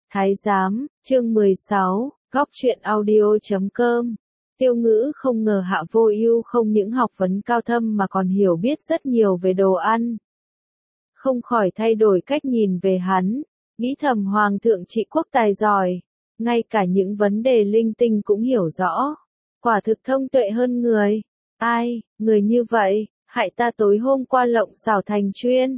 Thái giám, chương 16, góc truyện audio.com. Tiêu Ngữ không ngờ Hạ Vô Ưu không những học vấn cao thâm mà còn hiểu biết rất nhiều về đồ ăn. Không khỏi thay đổi cách nhìn về hắn, nghĩ thầm hoàng thượng trị quốc tài giỏi, ngay cả những vấn đề linh tinh cũng hiểu rõ, quả thực thông tuệ hơn người. Ai, người như vậy, hại ta tối hôm qua lộng xảo thành chuyên.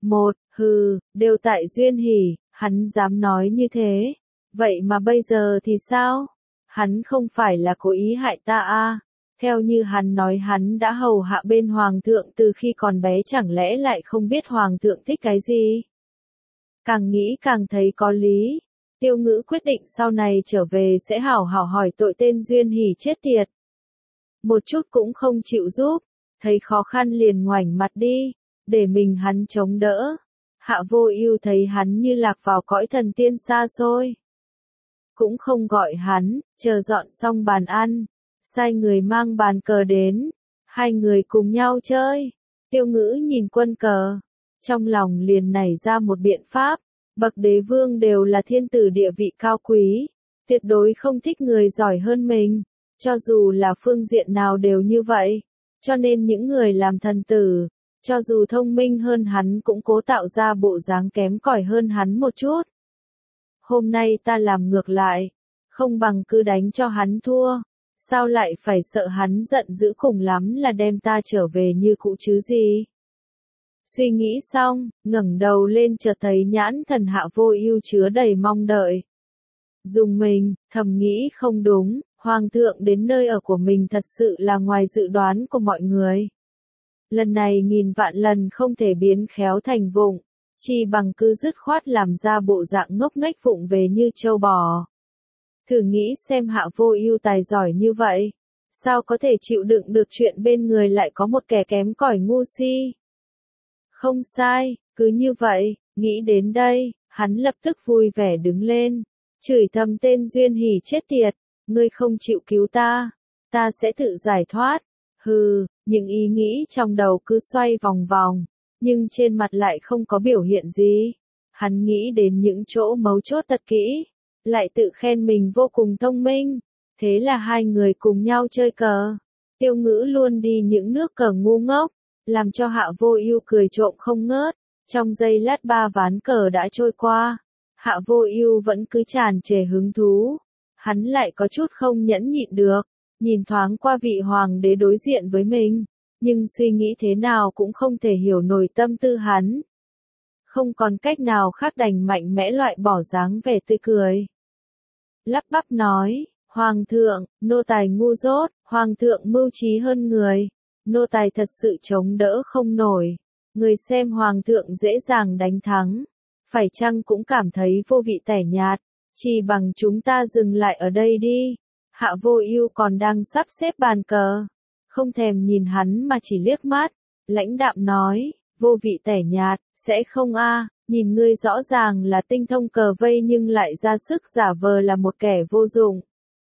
Đều tại Duyên Hỉ, hắn dám nói như thế. Vậy mà bây giờ thì sao? Hắn không phải là cố ý hại ta à? Theo như hắn nói hắn đã hầu hạ bên hoàng thượng từ khi còn bé, chẳng lẽ lại không biết hoàng thượng thích cái gì? Càng nghĩ càng thấy có lý. Tiêu Ngữ quyết định sau này trở về sẽ hảo hảo hỏi tội tên Duyên Hỉ chết tiệt. Một chút cũng không chịu giúp, thấy khó khăn liền ngoảnh mặt đi, để mình hắn chống đỡ. Hạ Vô Ưu thấy hắn như lạc vào cõi thần tiên xa xôi, cũng không gọi hắn, chờ dọn xong bàn ăn, sai người mang bàn cờ đến, hai người cùng nhau chơi. Tiêu Ngữ nhìn quân cờ, trong lòng liền nảy ra một biện pháp, bậc đế vương đều là thiên tử địa vị cao quý, tuyệt đối không thích người giỏi hơn mình, cho dù là phương diện nào đều như vậy, cho nên những người làm thần tử, cho dù thông minh hơn hắn cũng cố tạo ra bộ dáng kém cỏi hơn hắn một chút. Hôm nay ta làm ngược lại, không bằng cứ đánh cho hắn thua, sao lại phải sợ hắn giận dữ, cùng lắm là đem ta trở về như cũ chứ gì. Suy nghĩ xong, ngẩng đầu lên chợt thấy nhãn thần Hạ Vô Ưu chứa đầy mong đợi. Dùng mình, thầm nghĩ không đúng, hoàng thượng đến nơi ở của mình thật sự là ngoài dự đoán của mọi người. Lần này nghìn vạn lần không thể biến khéo thành vụng, chỉ bằng cứ dứt khoát làm ra bộ dạng ngốc nghếch vụng về như trâu bò. Thử nghĩ xem Hạ Vô Ưu tài giỏi như vậy, sao có thể chịu đựng được chuyện bên người lại có một kẻ kém cỏi ngu si. Không sai, cứ như vậy, nghĩ đến đây, hắn lập tức vui vẻ đứng lên, chửi thầm tên Duyên Hỉ chết tiệt, ngươi không chịu cứu ta, ta sẽ tự giải thoát. Những ý nghĩ trong đầu cứ xoay vòng vòng, nhưng trên mặt lại không có biểu hiện gì. Hắn nghĩ đến những chỗ mấu chốt thật kỹ, lại tự khen mình vô cùng thông minh. Thế là hai người cùng nhau chơi cờ. Tiêu Ngữ luôn đi những nước cờ ngu ngốc, làm cho Hạ Vô Ưu cười trộm không ngớt. Trong giây lát 3 ván cờ đã trôi qua, Hạ Vô Ưu vẫn cứ tràn trề hứng thú. Hắn lại có chút không nhẫn nhịn được, nhìn thoáng qua vị hoàng đế đối diện với mình, nhưng suy nghĩ thế nào cũng không thể hiểu nổi tâm tư hắn. Không còn cách nào khác đành mạnh mẽ loại bỏ dáng vẻ tươi cười. Lắp bắp nói, hoàng thượng, nô tài ngu dốt, hoàng thượng mưu trí hơn người, nô tài thật sự chống đỡ không nổi. Người xem hoàng thượng dễ dàng đánh thắng, phải chăng cũng cảm thấy vô vị tẻ nhạt, chỉ bằng chúng ta dừng lại ở đây đi. Hạ Vô Ưu còn đang sắp xếp bàn cờ, không thèm nhìn hắn mà chỉ liếc mắt, lãnh đạm nói, vô vị tẻ nhạt, sẽ không a, nhìn ngươi rõ ràng là tinh thông cờ vây nhưng lại ra sức giả vờ là một kẻ vô dụng.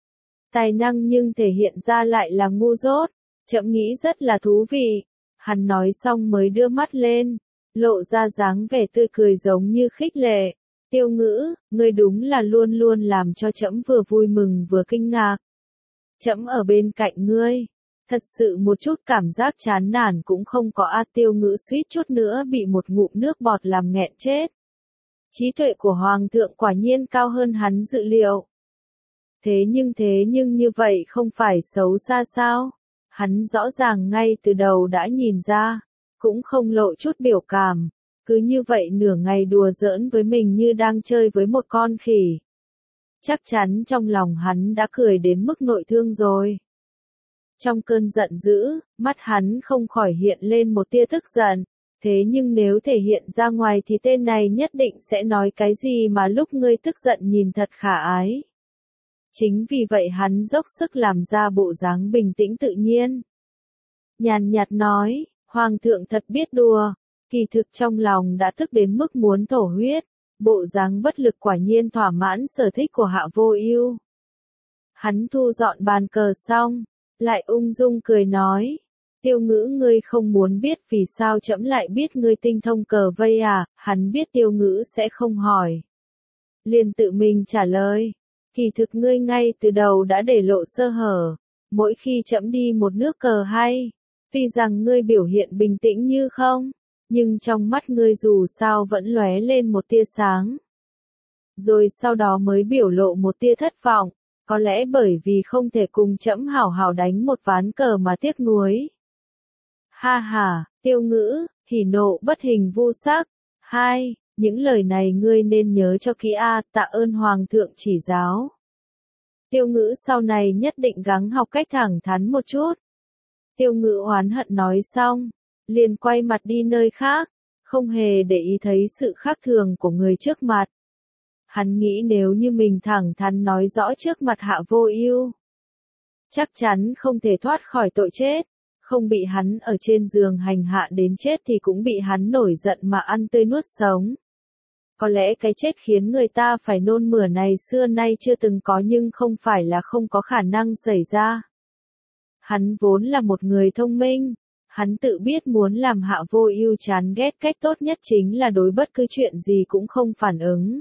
Tài năng nhưng thể hiện ra lại là ngu dốt, trẫm nghĩ rất là thú vị. Hắn nói xong mới đưa mắt lên, lộ ra dáng vẻ tươi cười giống như khích lệ. Tiêu Ngữ, ngươi đúng là luôn luôn làm cho trẫm vừa vui mừng vừa kinh ngạc. Trẫm ở bên cạnh ngươi, thật sự một chút cảm giác chán nản cũng không có a. Tiêu Ngữ suýt chút nữa bị một ngụm nước bọt làm nghẹn chết. Trí tuệ của hoàng thượng quả nhiên cao hơn hắn dự liệu. Thế nhưng như vậy không phải xấu xa sao? Hắn rõ ràng ngay từ đầu đã nhìn ra, cũng không lộ chút biểu cảm. Cứ như vậy nửa ngày đùa giỡn với mình như đang chơi với một con khỉ. Chắc chắn trong lòng hắn đã cười đến mức nội thương rồi. Trong cơn giận dữ, mắt hắn không khỏi hiện lên một tia tức giận. Thế nhưng nếu thể hiện ra ngoài thì tên này nhất định sẽ nói cái gì mà lúc ngươi tức giận nhìn thật khả ái. Chính vì vậy hắn dốc sức làm ra bộ dáng bình tĩnh tự nhiên. Nhàn nhạt nói, hoàng thượng thật biết đùa. Kỳ thực trong lòng đã tức đến mức muốn thổ huyết, bộ dáng bất lực quả nhiên thỏa mãn sở thích của Hạ Vô Ưu. Hắn thu dọn bàn cờ xong, lại ung dung cười nói, Tiêu Ngữ, ngươi không muốn biết vì sao trẫm lại biết ngươi tinh thông cờ vây à? Hắn biết Tiêu Ngữ sẽ không hỏi. liền tự mình trả lời. Kỳ thực ngươi ngay từ đầu đã để lộ sơ hở. Mỗi khi trẫm đi một nước cờ hay, tuy rằng ngươi biểu hiện bình tĩnh như không, nhưng trong mắt ngươi dù sao vẫn lóe lên một tia sáng. Rồi sau đó mới biểu lộ một tia thất vọng, có lẽ bởi vì không thể cùng trẫm hảo hảo đánh một ván cờ mà tiếc nuối. Ha ha, Tiêu Ngữ, hỉ nộ bất hình vu sắc. Hai, những lời này ngươi nên nhớ cho kỹ a, tạ ơn Hoàng thượng chỉ giáo. Tiêu Ngữ sau này nhất định gắng học cách thẳng thắn một chút. Tiêu Ngữ oán hận nói xong, liền quay mặt đi nơi khác, không hề để ý thấy sự khác thường của người trước mặt. Hắn nghĩ nếu như mình thẳng thắn nói rõ trước mặt Hạ Vô Ưu, chắc chắn không thể thoát khỏi tội chết, không bị hắn ở trên giường hành hạ đến chết thì cũng bị hắn nổi giận mà ăn tươi nuốt sống. Có lẽ cái chết khiến người ta phải nôn mửa này xưa nay chưa từng có nhưng không phải là không có khả năng xảy ra. Hắn vốn là một người thông minh, hắn tự biết muốn làm Hạ Vô Ưu chán ghét cách tốt nhất chính là đối bất cứ chuyện gì cũng không phản ứng.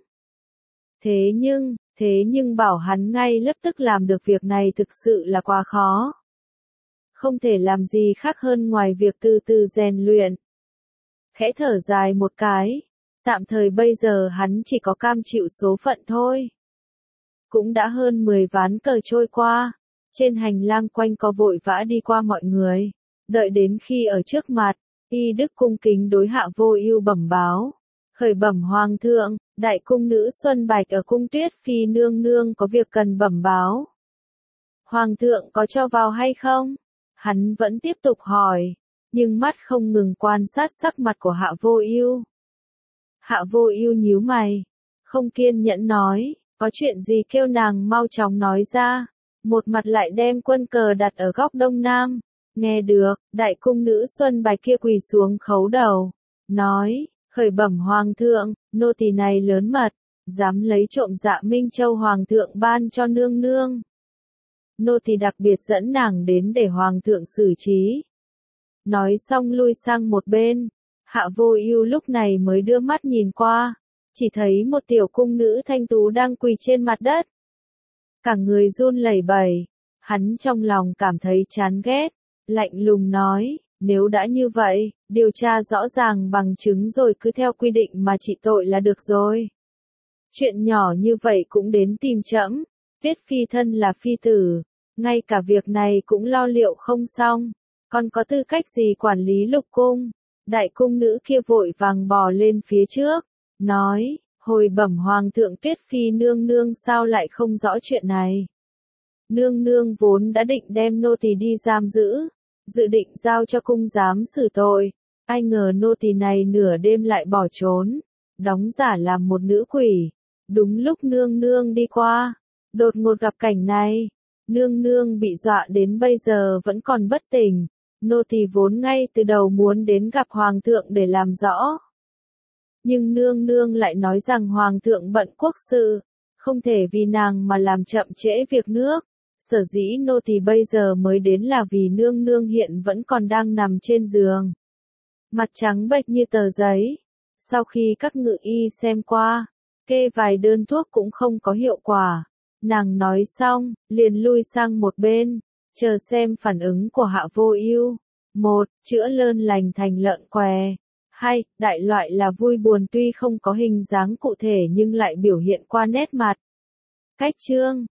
Thế nhưng bảo hắn ngay lập tức làm được việc này thực sự là quá khó. Không thể làm gì khác hơn ngoài việc từ từ rèn luyện. Khẽ thở dài một cái, tạm thời bây giờ hắn chỉ có cam chịu số phận thôi. Cũng đã hơn 10 ván cờ trôi qua, trên hành lang quanh co vội vã đi qua mọi người, đợi đến khi ở trước mặt, Y Đức cung kính đối Hạ Vô Ưu bẩm báo. Khởi bẩm Hoàng thượng, đại cung nữ Xuân Bạch ở cung Tuyết Phi nương nương có việc cần bẩm báo. Hoàng thượng có cho vào hay không? Hắn vẫn tiếp tục hỏi, nhưng mắt không ngừng quan sát sắc mặt của Hạ Vô Ưu. Hạ Vô Ưu nhíu mày, không kiên nhẫn nói, có chuyện gì kêu nàng mau chóng nói ra. Một mặt lại đem quân cờ đặt ở góc đông nam. Nghe được, đại cung nữ Xuân Bạch kia quỳ xuống khấu đầu, nói, khởi bẩm Hoàng thượng, nô tỳ này lớn mật, dám lấy trộm Dạ Minh Châu Hoàng thượng ban cho nương nương. Nô tỳ đặc biệt dẫn nàng đến để Hoàng thượng xử trí. Nói xong lui sang một bên, Hạ Vô Ưu lúc này mới đưa mắt nhìn qua, chỉ thấy một tiểu cung nữ thanh tú đang quỳ trên mặt đất. Cả người run lẩy bẩy, hắn trong lòng cảm thấy chán ghét, lạnh lùng nói, nếu đã như vậy, điều tra rõ ràng bằng chứng rồi cứ theo quy định mà trị tội là được rồi. Chuyện nhỏ như vậy cũng đến tìm trẫm, Tuyết Phi thân là phi tử, ngay cả việc này cũng lo liệu không xong, còn có tư cách gì quản lý lục cung? Đại cung nữ kia vội vàng bò lên phía trước, nói, hồi bẩm Hoàng thượng Tuyết Phi nương nương sao lại không rõ chuyện này. Nương nương vốn đã định đem nô tỳ đi giam giữ, dự định giao cho cung giám xử tội, ai ngờ nô tỳ này nửa đêm lại bỏ trốn, đóng giả làm một nữ quỷ. Đúng lúc nương nương đi qua, đột ngột gặp cảnh này, nương nương bị dọa đến bây giờ vẫn còn bất tỉnh, nô tỳ vốn ngay từ đầu muốn đến gặp Hoàng thượng để làm rõ. Nhưng nương nương lại nói rằng Hoàng thượng bận quốc sự, không thể vì nàng mà làm chậm trễ việc nước. Sở dĩ nô tỳ bây giờ mới đến là vì nương nương hiện vẫn còn đang nằm trên giường. Mặt trắng bệch như tờ giấy. Sau khi các ngự y xem qua, kê vài đơn thuốc cũng không có hiệu quả. Nàng nói xong, liền lui sang một bên, chờ xem phản ứng của Hạ Vô Ưu. 1. Chữa lơn lành thành lợn què. 2. Đại loại là vui buồn tuy không có hình dáng cụ thể nhưng lại biểu hiện qua nét mặt. Cách chương